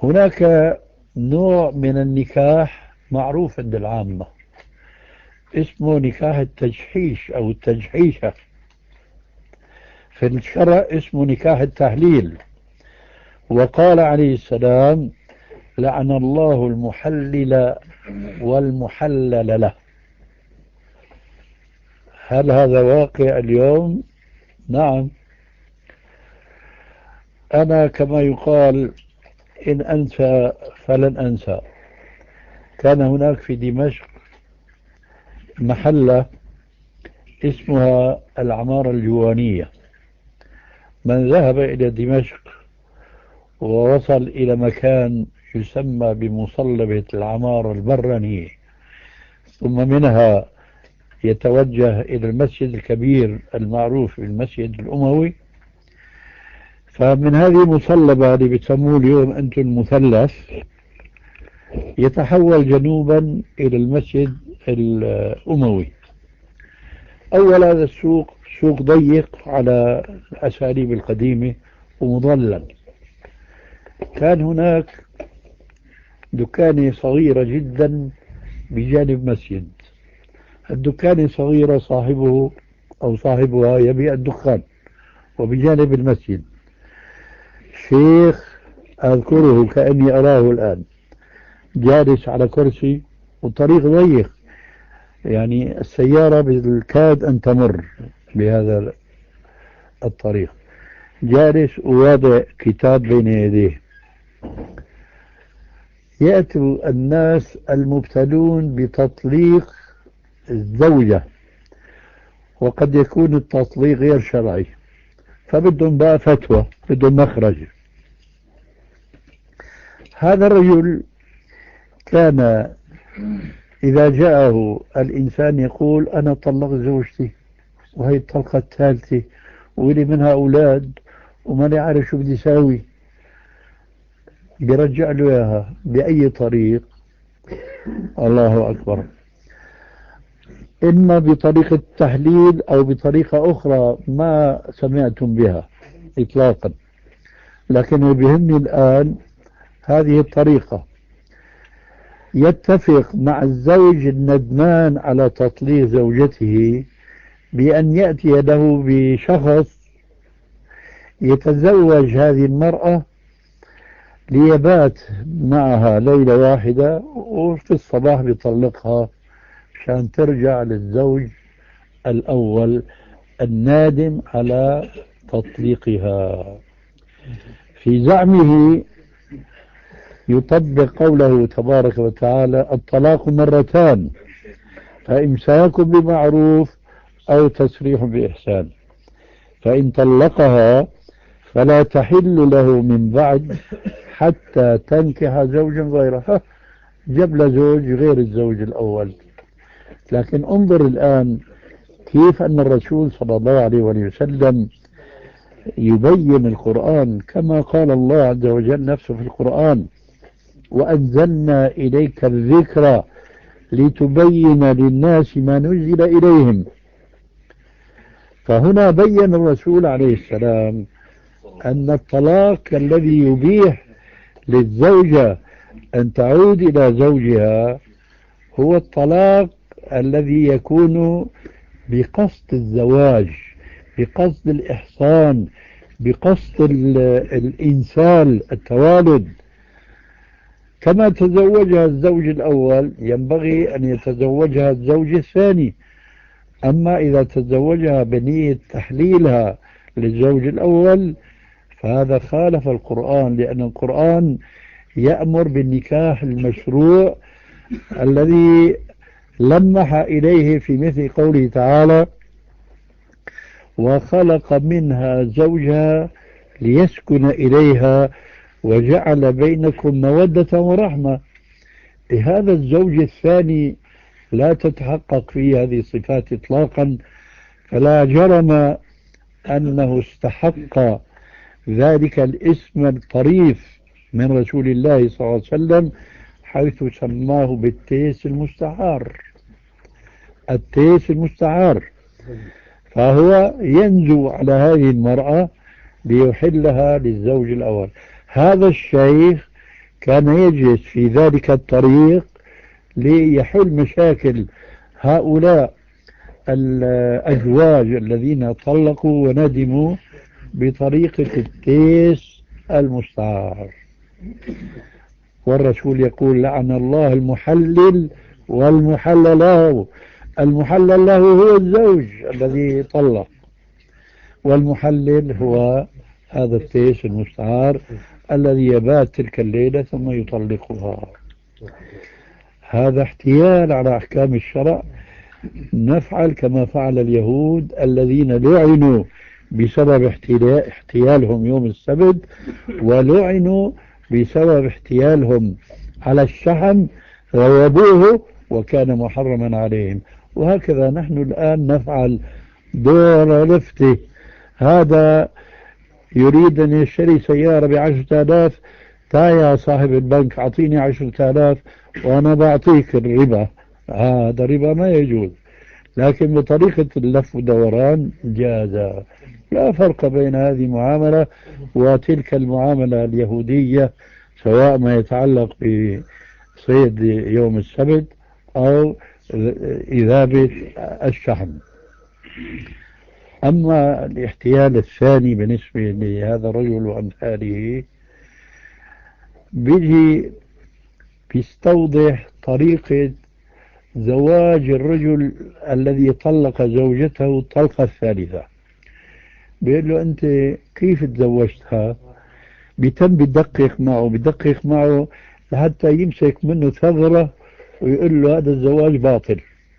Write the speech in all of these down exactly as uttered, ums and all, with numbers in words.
هناك نوع من النكاح معروف عند العامة اسمه نكاح التجحيش أو التجحيشة، في الشرع اسمه نكاح التهليل. وقال عليه السلام: لعن الله المحلل والمحلل له. هل هذا واقع اليوم؟ نعم. أنا كما يقال إن أنسى فلن أنسى. كان هناك في دمشق محلة اسمها العمارة الجوانية. من ذهب إلى دمشق ووصل إلى مكان يسمى بمصلبة العمارة البرانية، ثم منها يتوجه إلى المسجد الكبير المعروف بالمسجد الأموي، فمن هذه المصلبة اللي بتسموه اليوم أنتم المثلث يتحول جنوبا إلى المسجد الأموي. أول هذا السوق سوق ضيق على الأساليب القديمة ومظلل. كان هناك دكانة صغيرة جدا بجانب مسجد. الدكانة صغيرة، صاحبه أو صاحبها يبيع الدخان، وبجانب المسجد شيخ أذكره كأني أراه الآن جالس على كرسي، والطريق ضيق، يعني السيارة بالكاد أن تمر بهذا الطريق، جالس وواضع كتاب بين يديه. يأتي الناس المبتلون بتطليق الزوجة، وقد يكون التطليق غير شرعي، فبدهم بقى فتوى، بدهم مخرج. هذا الرجل كان إذا جاءه الإنسان يقول: أنا طلقت زوجتي وهي الطلقة الثالثة ولي منها أولاد وما عارف شو بدي ساوي، بيرجع له إياها بأي طريق؟ الله أكبر. إما بطريقة التحليل أو بطريقة أخرى ما سمعتم بها إطلاقا، لكن بيهمني الآن هذه الطريقة. يتفق مع الزوج الندمان على تطليق زوجته بأن يأتي له بشخص يتزوج هذه المرأة ليبات معها ليلة واحدة، وفي الصباح بيطلقها عشان ترجع للزوج الأول النادم على تطليقها. في زعمه يطبق قوله تبارك وتعالى: الطلاق مرتان فإمساك بمعروف أو تسريح بإحسان، فإن طلقها فلا تحل له من بعد حتى تنكح زوجا غيره. جاب له زوج غير الزوج الأول. لكن انظر الآن كيف أن الرسول صلى الله عليه وسلم يبين القرآن كما قال الله عز وجل نفسه في القرآن: وأنزلنا إليك الذكر لتبين للناس ما نزل إليهم. فهنا بين الرسول عليه السلام أن الطلاق الذي يبيح للزوجة أن تعود إلى زوجها هو الطلاق الذي يكون بقصد الزواج، بقصد الإحصان، بقصد الإنسال، التوالد. كما تزوجها الزوج الأول ينبغي أن يتزوجها الزوج الثاني. أما إذا تزوجها بنية تحليلها للزوج الأول فهذا خالف القرآن، لأن القرآن يأمر بالنكاح المشروع الذي لمح إليه في مثل قوله تعالى: وخلق منها زوجها ليسكن إليها وجعل بينكم مودة ورحمة. هذا الزوج الثاني لا تتحقق فيه هذه الصفات إطلاقا، فلا جرم أنه استحق ذلك الاسم الطريف من رسول الله صلى الله عليه وسلم، حيث سماه بالتيس المستعار. التيس المستعار، فهو ينزو على هذه المرأة ليحلها للزوج الأول. هذا الشيخ كان يجلس في ذلك الطريق ليحل مشاكل هؤلاء الأزواج الذين طلقوا وندموا بطريقة التيس المستعار. والرسول يقول لعن الله المحلل والمحلل له. المحلل له هو الزوج الذي طلق، والمحلل هو هذا التيس المستعار الذي يبات تلك الليلة ثم يطلقها. هذا احتيال على أحكام الشرع. نفعل كما فعل اليهود الذين لعنوا بسبب احتيالهم يوم السبت، ولعنوا بسبب احتيالهم على الشحم غيبوه وكان محرما عليهم. وهكذا نحن الآن نفعل دور رفتي. هذا يريد أن يشتري سيارة بعشرة آلاف، تعال صاحب البنك أعطيني عشرة آلاف وأنا بعطيك الربا. هذا ربا ما يجوز، لكن بطريقة اللف ودوران جاز. لا فرق بين هذه المعاملة وتلك المعاملة اليهودية، سواء ما يتعلق بصيد يوم السبت أو إذابة الشحم. أما الاحتيال الثاني بالنسبة لهذا الرجل وأمثاله، بيجي بيستوضح طريقة زواج الرجل الذي طلق زوجته الطلقة الثالثة. بيقول له أنت كيف تزوجتها؟ بيتم بدقق معه بدقق معه لحتى يمسك منه ثغرة ويقول له هذا الزواج باطل.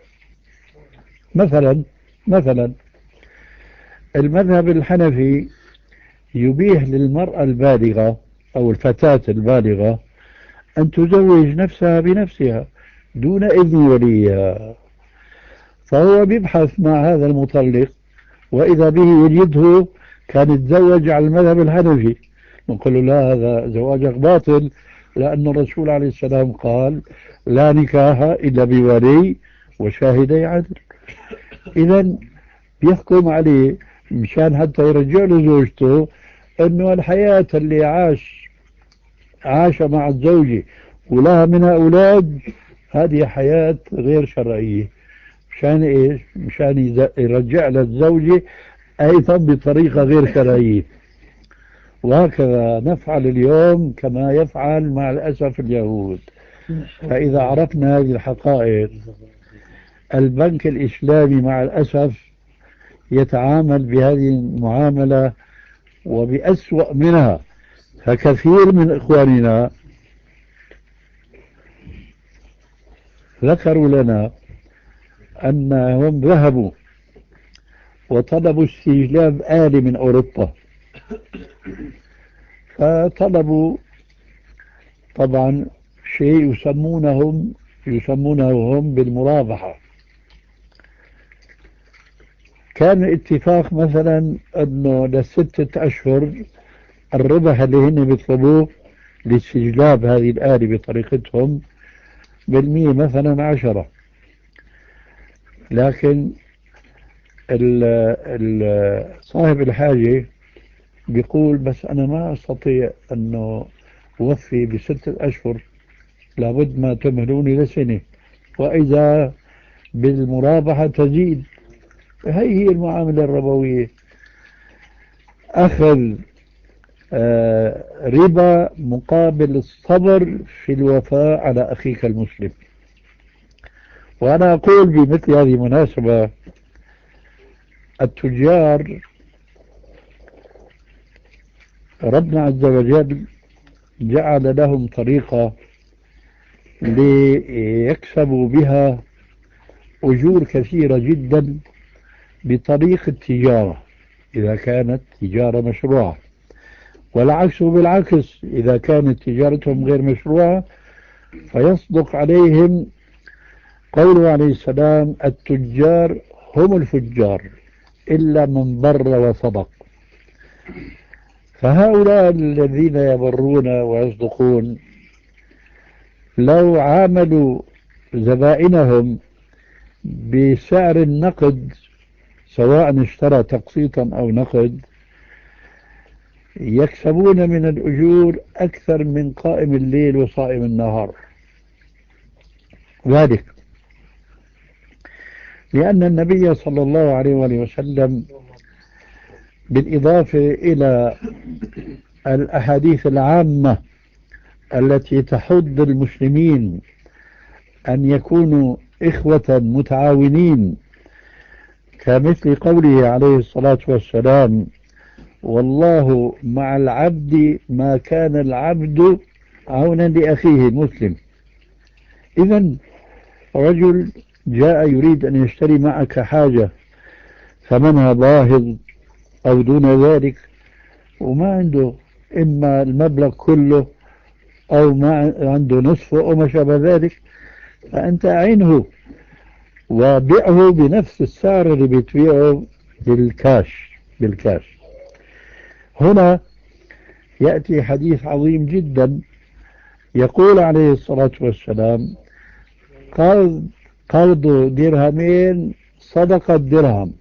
مثلا مثلا المذهب الحنفي يبيح للمرأة البالغة أو الفتاة البالغة أن تزوج نفسها بنفسها دون إذن وليها. فهو بيبحث مع هذا المطلق وإذا به يجده كان يتزوج على المذهب الحنفي، نقول له لا، هذا زواجك باطل، لأن الرسول عليه السلام قال لا نكاح إلا بولي وشاهدي عدل. إذا بيحكم عليه مشان حتى يرجع له زوجته أنه الحياة اللي عاش عاش مع الزوجة ولها منها أولاد هذه حياة غير شرعية. مشان إيش؟ مشان يرجع للزوجة أيضا بطريقة غير شرعية. وهكذا نفعل اليوم كما يفعل مع الأسف اليهود. فإذا عرفنا هذه الحقائق، البنك الإسلامي مع الأسف يتعامل بهذه المعاملة وبأسوأ منها. فكثير من إخواننا ذكروا لنا أنهم ذهبوا وطلبوا استجلاب آلي من أوروبا، فطلبوا طبعا شيء يسمونهم يسمونه هم بالمرابحة. كان اتفاق مثلا أنه لستة أشهر الربح اللي هن بيطلبوه لاستجلاب هذه الآلة بطريقتهم بالمية مثلا عشرة، لكن ال ال صاحب الحاجة بيقول بس أنا ما أستطيع أنه أوفي بستة أشهر، لابد ما تمهلوني لسنة، وإذا بالمرابحة تزيد. هي هي المعاملة الربوية، أخذ آه ربا مقابل الصبر في الوفاء على أخيك المسلم. وأنا أقول بمثل هذه المناسبة، التجار ربنا عز وجل جعل لهم طريقة ليكسبوا بها أجور كثيرة جدا بطريقة التجارة إذا كانت تجارة مشروعة، والعكس بالعكس إذا كانت تجارتهم غير مشروعة فيصدق عليهم قوله عليه السلام التجار هم الفجار إلا من بر وصدق. فهؤلاء الذين يبرون ويصدقون لو عاملوا زبائنهم بسعر النقد سواء اشترى تقسيطا أو نقد يكسبون من الأجور أكثر من قائم الليل وصائم النهار. ذلك لأن النبي صلى الله عليه وآله وسلم بالإضافة إلى الأحاديث العامة التي تحض المسلمين أن يكونوا إخوة متعاونين، كمثل قوله عليه الصلاة والسلام: والله مع العبد ما كان العبد عونا لأخيه المسلم. إذن رجل جاء يريد أن يشتري معك حاجة ثمنها باهظ أو دون ذلك، وما عنده إما المبلغ كله أو ما عنده نصفه أو ما شابه ذلك، فأنت أعينه وبيعه بنفس السعر اللي بتبيعه بالكاش بالكاش. هنا يأتي حديث عظيم جدا، يقول عليه الصلاة والسلام: قرض قرض درهمين صدقة درهم.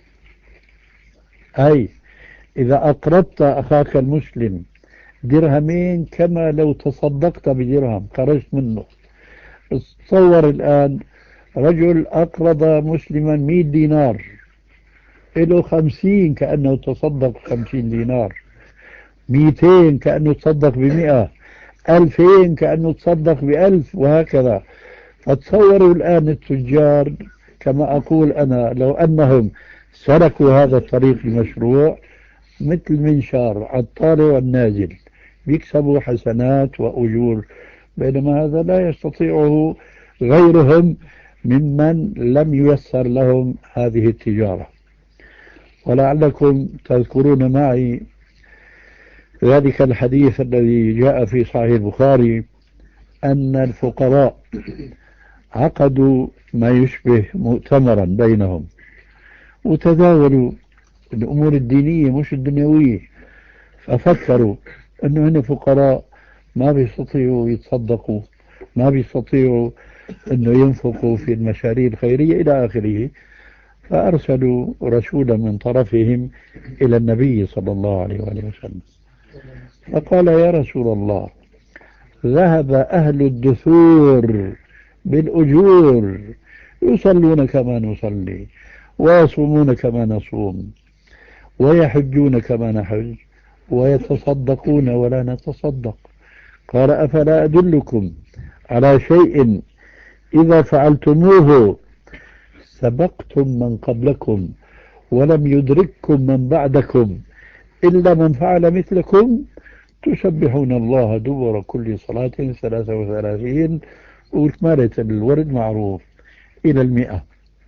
أي إذا أقرضت أخاك المسلم درهمين كما لو تصدقت بدرهم، خرجت منه. تصور الآن رجل أقرض مسلما مئة دينار، له خمسين كأنه تصدق خمسين دينار، مئتين كأنه تصدق بمئة، ألفين كأنه تصدق بألف، وهكذا. فتصوروا الآن التجار كما أقول أنا لو أنهم سلكوا هذا الطريق المشروع مثل منشار على الطالع والنازل، بيكسبوا حسنات وأجور، بينما هذا لا يستطيعه غيرهم ممن لم ييسر لهم هذه التجارة. ولعلكم تذكرون معي ذلك الحديث الذي جاء في صحيح البخاري أن الفقراء عقدوا ما يشبه مؤتمرا بينهم وتداولوا الأمور الدينية مش الدنيوية، ففكروا أنه هنا فقراء ما بيستطيعوا يتصدقوا، ما بيستطيعوا أنه ينفقوا في المشاريع الخيرية إلى آخره، فأرسلوا رسولا من طرفهم إلى النبي صلى الله عليه وآله وسلم، فقال: يا رسول الله، ذهب أهل الدثور بالأجور، يصلون كما نصلي، ويصومون كما نصوم، ويحجون كما نحج، ويتصدقون ولا نتصدق. قال: أفلا أدلكم على شيء إذا فعلتموه سبقتم من قبلكم ولم يدرككم من بعدكم إلا من فعل مثلكم؟ تسبحون الله دبر كل صلاة ثلاثة وثلاثين، وكمالة الورد معروف إلى المئة.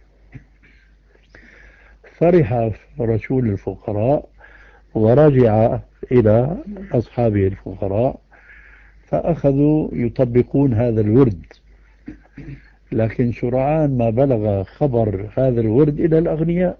فرح رسول الفقراء ورجع إلى أصحابه الفقراء، فأخذوا يطبقون هذا الورد، لكن سرعان ما بلغ خبر هذا الورد إلى الأغنياء،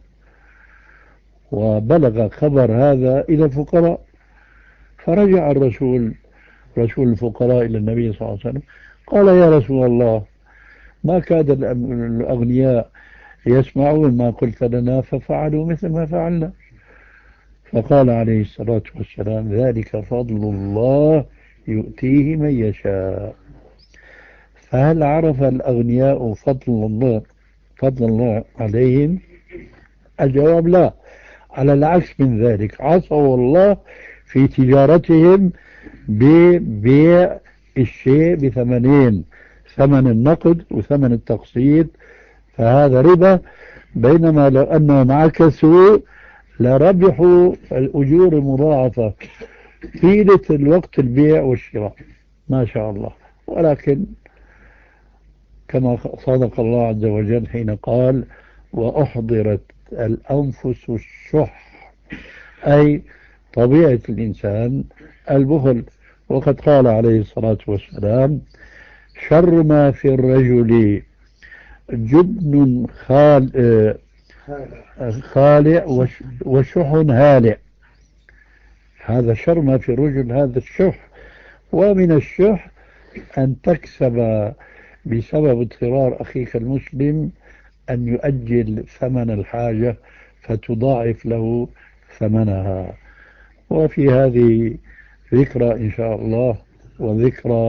وبلغ خبر هذا إلى الفقراء، فرجع الرسول رسول الفقراء إلى النبي صلى الله عليه وسلم قال: يا رسول الله، ما كاد الأغنياء يسمعون ما قلت لنا ففعلوا مثل ما فعلنا. فقال عليه الصلاة والسلام: ذلك فضل الله يؤتيه من يشاء. فهل عرف الأغنياء فضل الله فضل الله عليهم؟ الجواب لا، على العكس من ذلك، عصوا الله في تجارتهم ببيع الشيء بثمنين، ثمن النقد وثمن التقسيط، فهذا ربا، بينما لو أنهم عكسوا لربحوا الأجور المضاعفة طيلة الوقت البيع والشراء ما شاء الله. ولكن كما صدق الله عز وجل حين قال: وأحضرت الأنفس الشح، أي طبيعة الإنسان البخل. وقد قال عليه الصلاة والسلام: شر ما في الرجل جبن خال خالع وشح هالع. هذا شر ما في الرجل، هذا الشح. ومن الشح أن تكسب بسبب اضطرار أخيك المسلم أن يؤجل ثمن الحاجة فتضاعف له ثمنها. وفي هذه ذكرى إن شاء الله، وذكرى